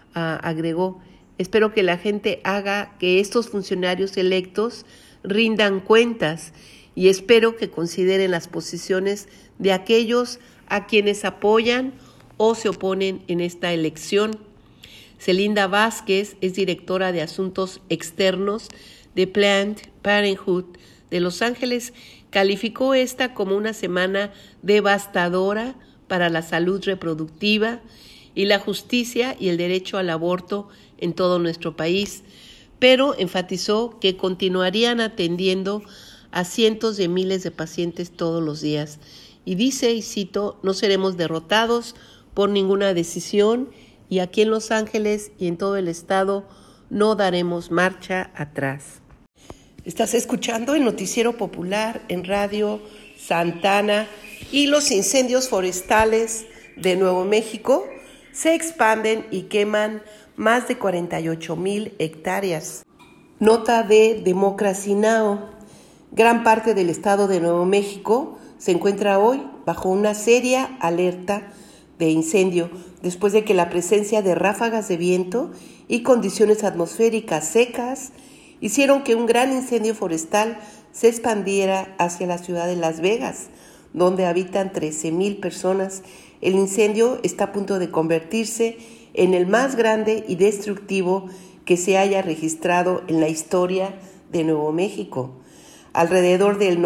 agregó. Espero que la gente haga que estos funcionarios electos rindan cuentas y espero que consideren las posiciones de aquellos a quienes apoyan o se oponen en esta elección. Celinda Vázquez es directora de Asuntos Externos de Planned Parenthood de Los Ángeles. Calificó esta como una semana devastadora para la salud reproductiva y la justicia y el derecho al aborto en todo nuestro país, pero enfatizó que continuarían atendiendo a cientos de miles de pacientes todos los días. Y dice, y cito, no seremos derrotados por ninguna decisión y aquí en Los Ángeles y en todo el estado no daremos marcha atrás. Estás escuchando el Noticiero Popular en Radio Santana y los incendios forestales de Nuevo México se expanden y queman más de 48,000 hectáreas. Nota de Democracy Now! Gran parte del estado de Nuevo México se encuentra hoy bajo una seria alerta de incendio después de que la presencia de ráfagas de viento y condiciones atmosféricas secas hicieron que un gran incendio forestal se expandiera hacia la ciudad de Las Vegas, donde habitan 13,000 personas. El incendio está a punto de convertirse en el más grande y destructivo que se haya registrado en la historia de Nuevo México. Alrededor del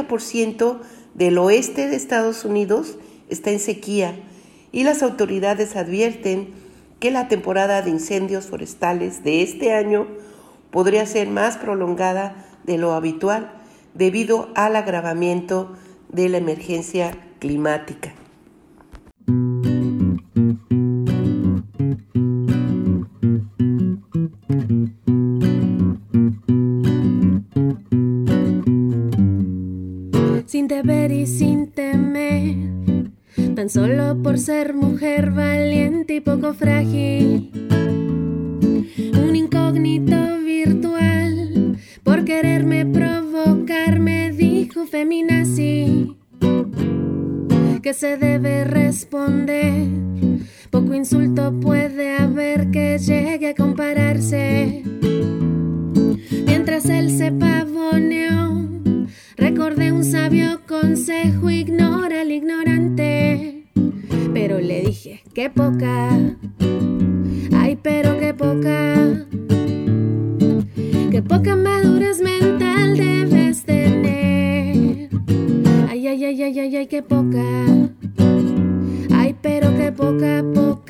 90% del oeste de Estados Unidos está en sequía y las autoridades advierten que la temporada de incendios forestales de este año podría ser más prolongada de lo habitual debido al agravamiento de la emergencia climática. Sin deber y sin temer, tan solo por ser mujer valiente y poco frágil, un incógnito virtual, por quererme provocar me dijo feminazi, que se debe responder, poco insulto puede haber que llegue a compararse. Mientras él se pavoneó, recordé un sabio consejo, ignora al ignorante. Pero le dije, qué poca, ay pero qué poca madurez mental debes tener. Ay, ay, ay, ay, ay, ay, qué poca, ay pero qué poca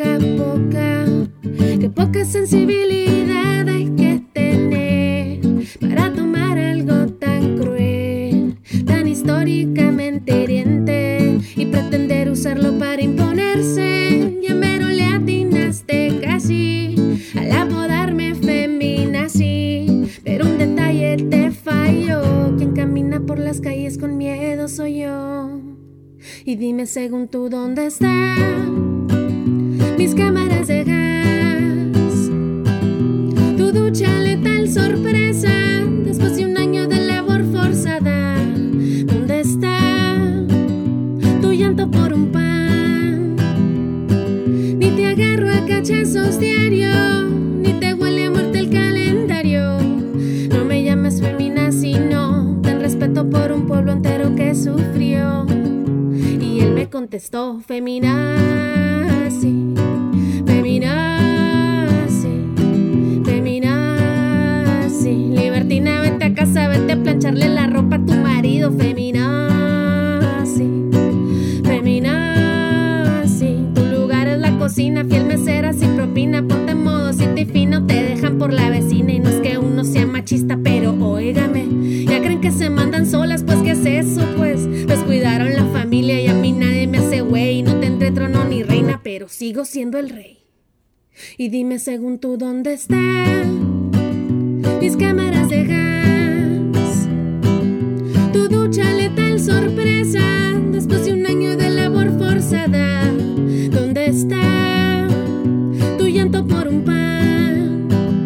sensibilidad hay que tener para tomar algo tan cruel, tan históricamente hiriente y pretender usarlo para imponerse. Ya mero le atinaste casi al apodarme feminazi, pero un detalle te falló, quien camina por las calles con miedo soy yo. Y dime según tú dónde están mis cámaras de gas, tu ducha letal sorpresa después de un año de labor forzada. ¿Dónde está tu llanto por un pan? Ni te agarro a cachazos diario, ni te huele a muerte el calendario. No me llames feminazi, no, ten respeto por un pueblo entero que sufrió. Y él me me contestó, feminazi, feminazi, feminazi. Libertina, vete a casa, vete a plancharle la ropa a tu marido, feminazi, feminazi. Tu lugar es la cocina, fiel mesera, sin propina, ponte en modo city fino, te dejan por la vecina. Y no es que uno sea machista, pero óigame, ya creen que se mandan solas, pues ¿qué es eso? Pues descuidaron la familia y a mí nadie me hace güey. No tendré trono ni reina, pero sigo siendo el rey. Y dime según tú dónde están mis cámaras de gas, tu ducha letal sorpresa después de un año de labor forzada. ¿Dónde está tu llanto por un pan?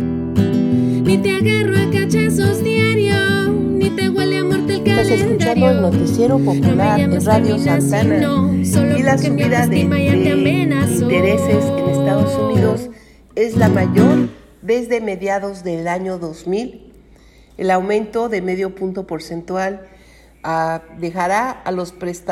Ni te agarro a cachazos diario, ni te huele a muerte el calendario. Estás escuchando el noticiero popular de Radio Santana. Y la subida de intereses en Estados Unidos es la mayor desde mediados del año 2000. El aumento de medio punto porcentual dejará a los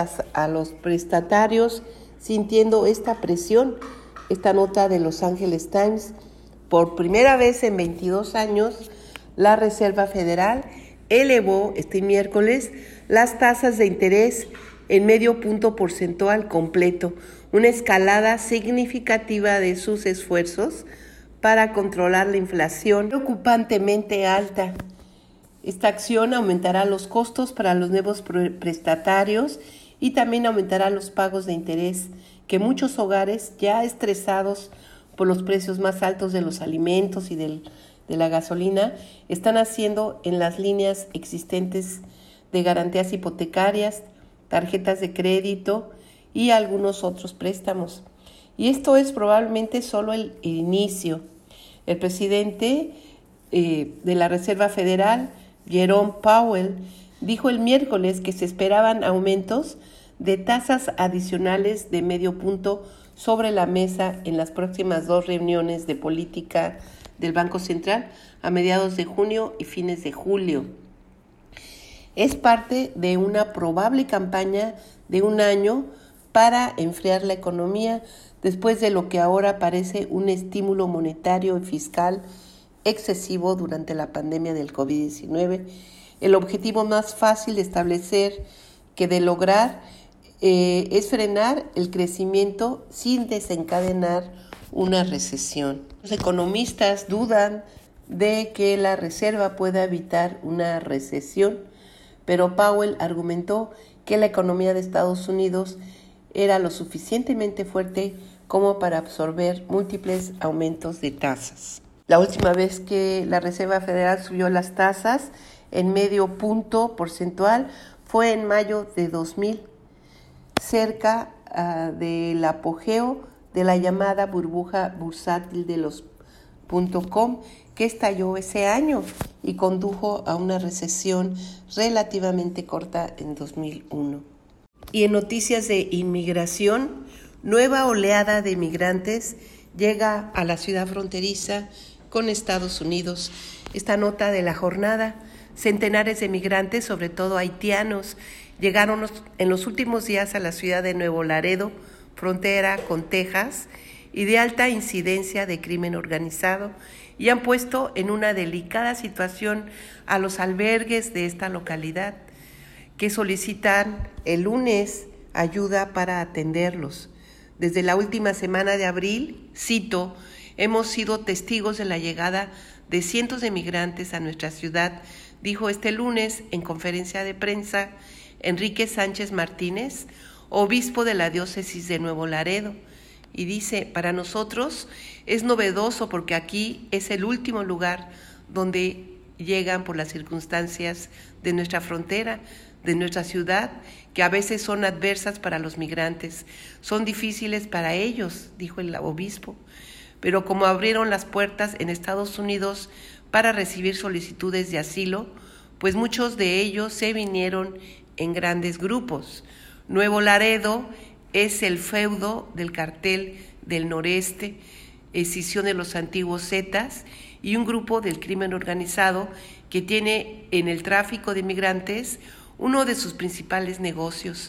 prestatarios sintiendo esta presión. Esta nota de Los Angeles Times: por primera vez en 22 años, la Reserva Federal elevó este miércoles las tasas de interés en medio punto porcentual completo, una escalada significativa de sus esfuerzos para controlar la inflación preocupantemente alta. Esta acción aumentará los costos para los nuevos prestatarios y también aumentará los pagos de interés que muchos hogares, ya estresados por los precios más altos de los alimentos y de la gasolina, están haciendo en las líneas existentes de garantías hipotecarias, tarjetas de crédito y algunos otros préstamos. Y esto es probablemente solo el inicio. El presidente de la Reserva Federal, Jerome Powell, dijo el miércoles que se esperaban aumentos de tasas adicionales de medio punto sobre la mesa en las próximas 2 reuniones de política del Banco Central a mediados de junio y fines de julio. Es parte de una probable campaña de un año para enfriar la economía después de lo que ahora parece un estímulo monetario y fiscal excesivo durante la pandemia del COVID-19. El objetivo más fácil de establecer que de lograr es frenar el crecimiento sin desencadenar una recesión. Los economistas dudan de que la Reserva pueda evitar una recesión, pero Powell argumentó que la economía de Estados Unidos era lo suficientemente fuerte como para absorber múltiples aumentos de tasas. La última vez que la Reserva Federal subió las tasas en medio punto porcentual fue en mayo de 2000, cerca del apogeo de la llamada burbuja bursátil de los .com, que estalló ese año y condujo a una recesión relativamente corta en 2001. Y en noticias de inmigración, nueva oleada de migrantes llega a la ciudad fronteriza con Estados Unidos. Esta nota de la jornada: centenares de migrantes, sobre todo haitianos, llegaron en los últimos días a la ciudad de Nuevo Laredo, frontera con Texas, y de alta incidencia de crimen organizado, y han puesto en una delicada situación a los albergues de esta localidad, que solicitan el lunes ayuda para atenderlos. Desde la última semana de abril, cito, hemos sido testigos de la llegada de cientos de migrantes a nuestra ciudad, dijo este lunes en conferencia de prensa Enrique Sánchez Martínez, obispo de la diócesis de Nuevo Laredo, y dice: para nosotros es novedoso porque aquí es el último lugar donde llegan por las circunstancias de nuestra frontera, de nuestra ciudad, que a veces son adversas para los migrantes, son difíciles para ellos, dijo el obispo, pero como abrieron las puertas en Estados Unidos para recibir solicitudes de asilo, pues muchos de ellos se vinieron en grandes grupos. Nuevo Laredo es el feudo del cartel del noreste, escisión de los antiguos Zetas y un grupo del crimen organizado que tiene en el tráfico de migrantes uno de sus principales negocios.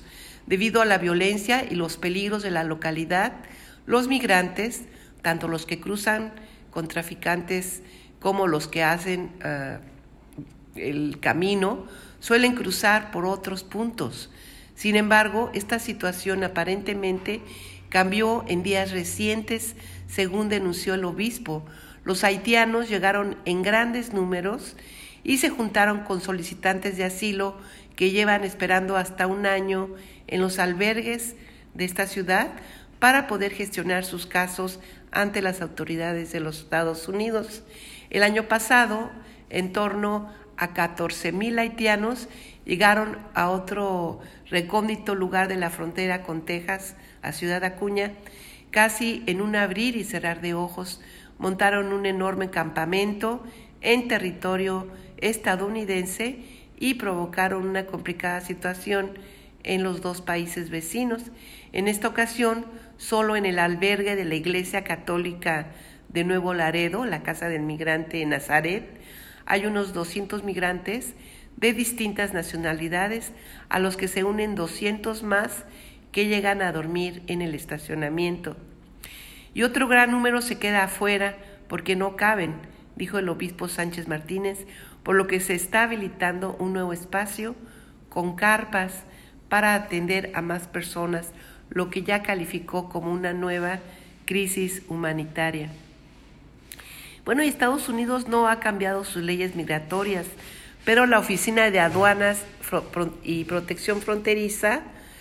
Debido a la violencia y los peligros de la localidad, los migrantes, tanto los que cruzan con traficantes como los que hacen el camino, suelen cruzar por otros puntos. Sin embargo, esta situación aparentemente cambió en días recientes, según denunció el obispo. Los haitianos llegaron en grandes números y se juntaron con solicitantes de asilo que llevan esperando hasta un año en los albergues de esta ciudad para poder gestionar sus casos ante las autoridades de los Estados Unidos. El año pasado, en torno a 14,000 haitianos llegaron a otro recóndito lugar de la frontera con Texas, a Ciudad Acuña. Casi en un abrir y cerrar de ojos, montaron un enorme campamento en territorio estadounidense y provocaron una complicada situación en los dos países vecinos. En esta ocasión, solo en el albergue de la Iglesia Católica de Nuevo Laredo, la Casa del Migrante en Nazaret, hay unos 200 migrantes de distintas nacionalidades, a los que se unen 200 más que llegan a dormir en el estacionamiento. Y otro gran número se queda afuera porque no caben, dijo el obispo Sánchez Martínez, por lo que se está habilitando un nuevo espacio con carpas para atender a más personas, lo que ya calificó como una nueva crisis humanitaria. Bueno, y Estados Unidos no ha cambiado sus leyes migratorias, pero la Oficina de Aduanas y Protección Fronteriza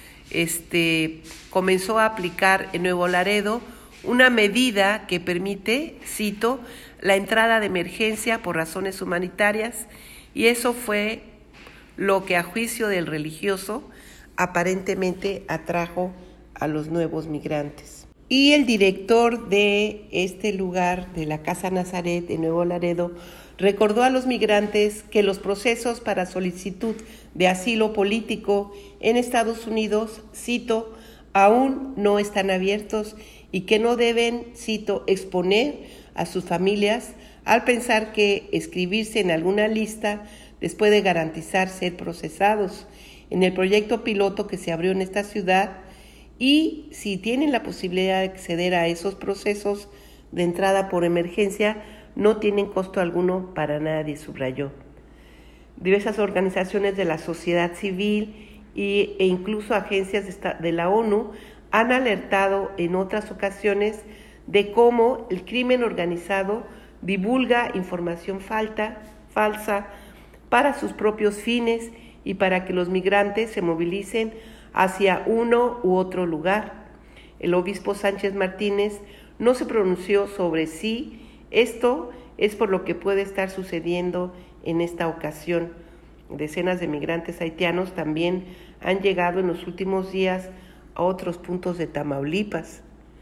comenzó a aplicar en Nuevo Laredo una medida que permite, cito, la entrada de emergencia por razones humanitarias, y eso fue lo que a juicio del religioso aparentemente atrajo a los nuevos migrantes. Y el director de este lugar, de la Casa Nazaret de Nuevo Laredo, recordó a los migrantes que los procesos para solicitud de asilo político en Estados Unidos, cito, aún no están abiertos y que no deben, cito, exponer a sus familias al pensar que escribirse en alguna lista les puede garantizar ser procesados. En el proyecto piloto que se abrió en esta ciudad, y si tienen la posibilidad de acceder a esos procesos de entrada por emergencia, no tienen costo alguno para nadie, subrayó. Diversas organizaciones de la sociedad civil e incluso agencias de la ONU han alertado en otras ocasiones de cómo el crimen organizado divulga información falsa para sus propios fines y para que los migrantes se movilicen hacia uno u otro lugar. El obispo Sánchez Martínez no se pronunció sobre si esto es por lo que puede estar sucediendo en esta ocasión. Decenas de migrantes haitianos también han llegado en los últimos días a otros puntos de Tamaulipas.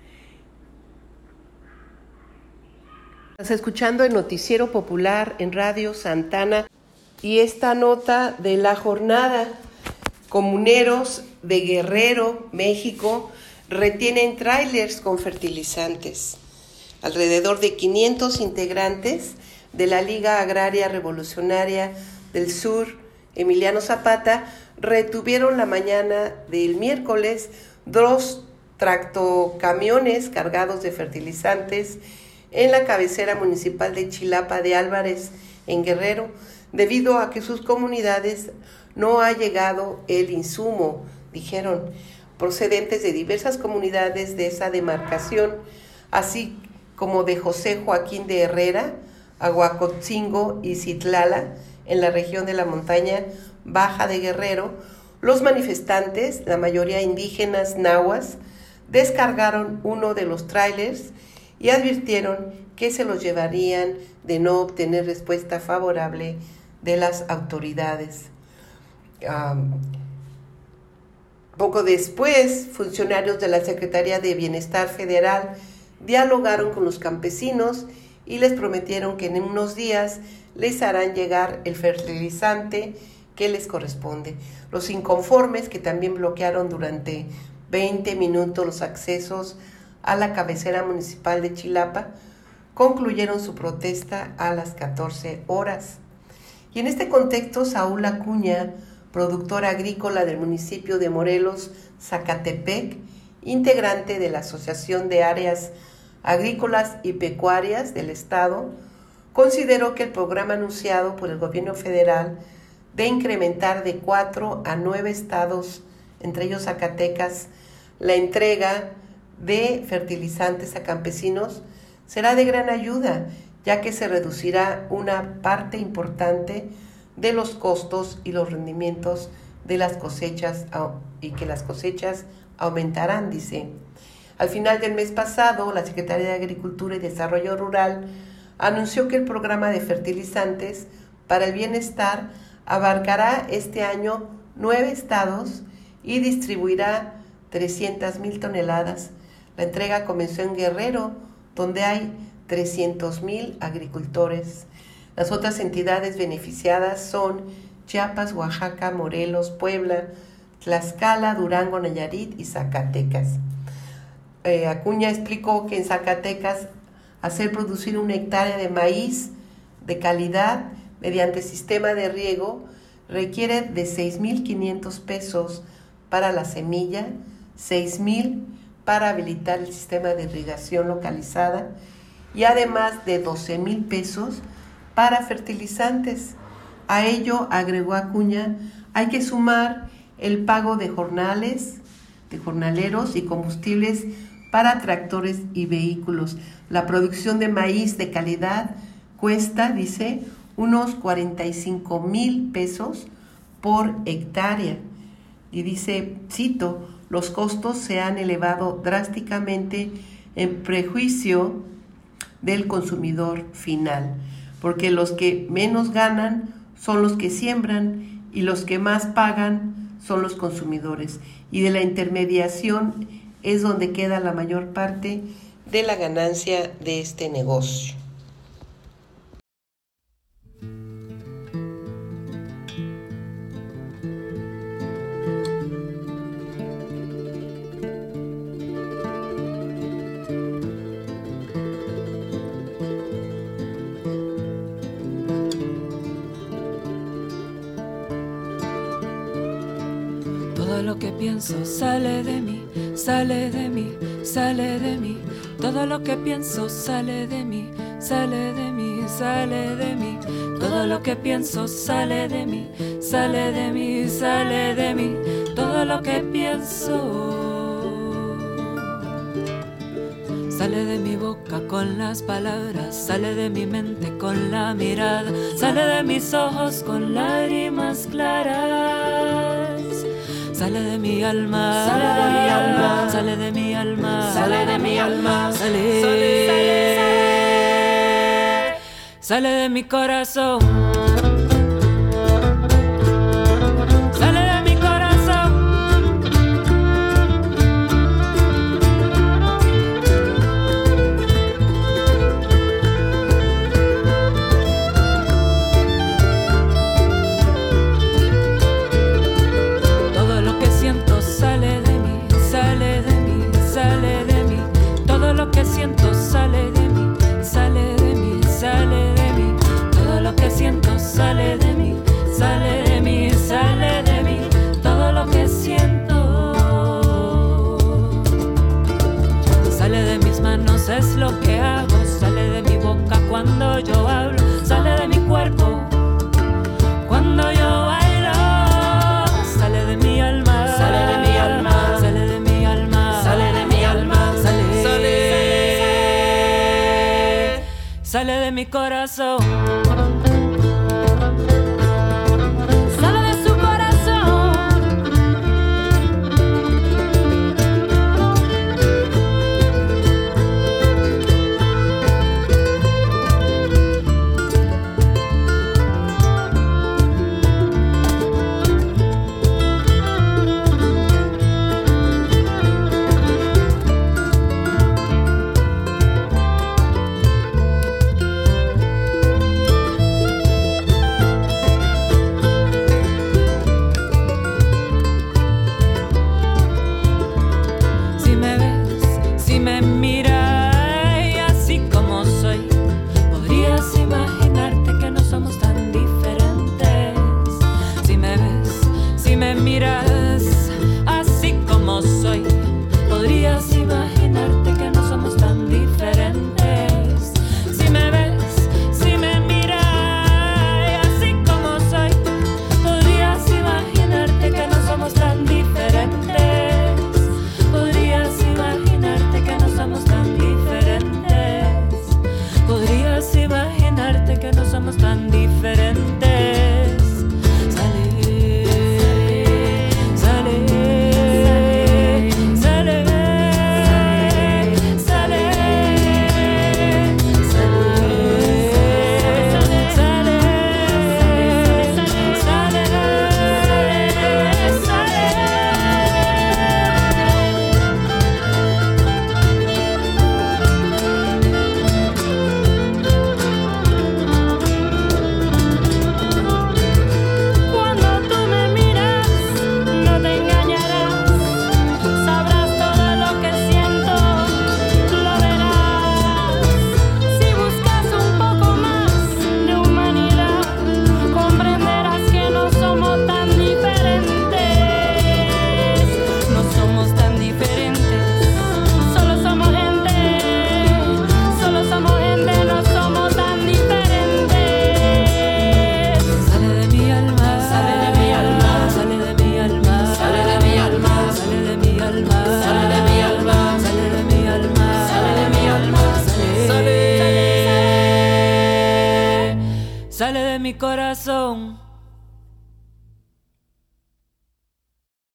Estás escuchando el Noticiero Popular en Radio Santana y esta nota de la jornada. Comuneros de Guerrero, México, retienen tráilers con fertilizantes. Alrededor de 500 integrantes de la Liga Agraria Revolucionaria del Sur, Emiliano Zapata, retuvieron la mañana del miércoles 2 tractocamiones cargados de fertilizantes en la cabecera municipal de Chilapa de Álvarez, en Guerrero, debido a que sus comunidades no ha llegado el insumo, dijeron, procedentes de diversas comunidades de esa demarcación, así como de José Joaquín de Herrera, Aguacotzingo y Citlala, en la región de la montaña baja de Guerrero. Los manifestantes, la mayoría indígenas nahuas, descargaron uno de los tráilers y advirtieron que se los llevarían de no obtener respuesta favorable de las autoridades. Poco después, funcionarios de la Secretaría de Bienestar Federal dialogaron con los campesinos y les prometieron que en unos días les harán llegar el fertilizante que les corresponde. Los inconformes, que también bloquearon durante 20 minutos los accesos a la cabecera municipal de Chilapa, concluyeron su protesta a las 14 horas. Y en este contexto, Saúl Acuña, productora agrícola del municipio de Morelos, Zacatepec, integrante de la Asociación de Áreas Agrícolas y Pecuarias del Estado, consideró que el programa anunciado por el gobierno federal de incrementar de 4 a 9 estados, entre ellos Zacatecas, la entrega de fertilizantes a campesinos será de gran ayuda, ya que se reducirá una parte importante de los costos y los rendimientos de las cosechas y que las cosechas aumentarán, dice. Al final del mes pasado, la Secretaría de Agricultura y Desarrollo Rural anunció que el programa de fertilizantes para el bienestar abarcará este año 9 estados y distribuirá 300,000 toneladas. La entrega comenzó en Guerrero, donde hay 300,000 agricultores. Las otras entidades beneficiadas son Chiapas, Oaxaca, Morelos, Puebla, Tlaxcala, Durango, Nayarit y Zacatecas. Acuña explicó que en Zacatecas hacer producir 1 hectárea de maíz de calidad mediante sistema de riego requiere de 6,500 pesos para la semilla, 6,000 para habilitar el sistema de irrigación localizada y además de 12,000 pesos para fertilizantes. A ello, agregó Acuña, hay que sumar el pago de jornaleros y combustibles para tractores y vehículos. La producción de maíz de calidad cuesta, dice, unos 45,000 pesos por hectárea. Y dice, cito, los costos se han elevado drásticamente en prejuicio del consumidor final, porque los que menos ganan son los que siembran y los que más pagan son los consumidores. Y de la intermediación es donde queda la mayor parte de la ganancia de este negocio. Todo lo que pienso sale de mí, sale de mí, sale de mí. Todo lo que pienso sale de mí, sale de mí, sale de mí. Todo lo que pienso sale de mí, sale de mí, sale de mí. Todo lo que pienso sale de mi boca con las palabras, sale de mi mente con la mirada, sale de mis ojos con lágrimas claras. Sale de mi alma, sale de mi alma, sale de mi alma, sale de mi alma, sale de mi corazón. Sale de mi corazón. Todo lo que siento sale de mí, sale de mí, sale de mí. Todo lo que siento sale de mí, sale de mí, sale de mí. Todo lo que siento sale de mí, sale de mí, sale de mí. Todo lo que siento sale de mis manos, es lo que hago. Sale de mi boca cuando yo hablo, sale de mi cuerpo cuando yo bailo. Sale de mi alma, sale de mi alma, sale de mi alma, sale de mi alma, sale de mi corazón. Sale de su corazón. mi corazón.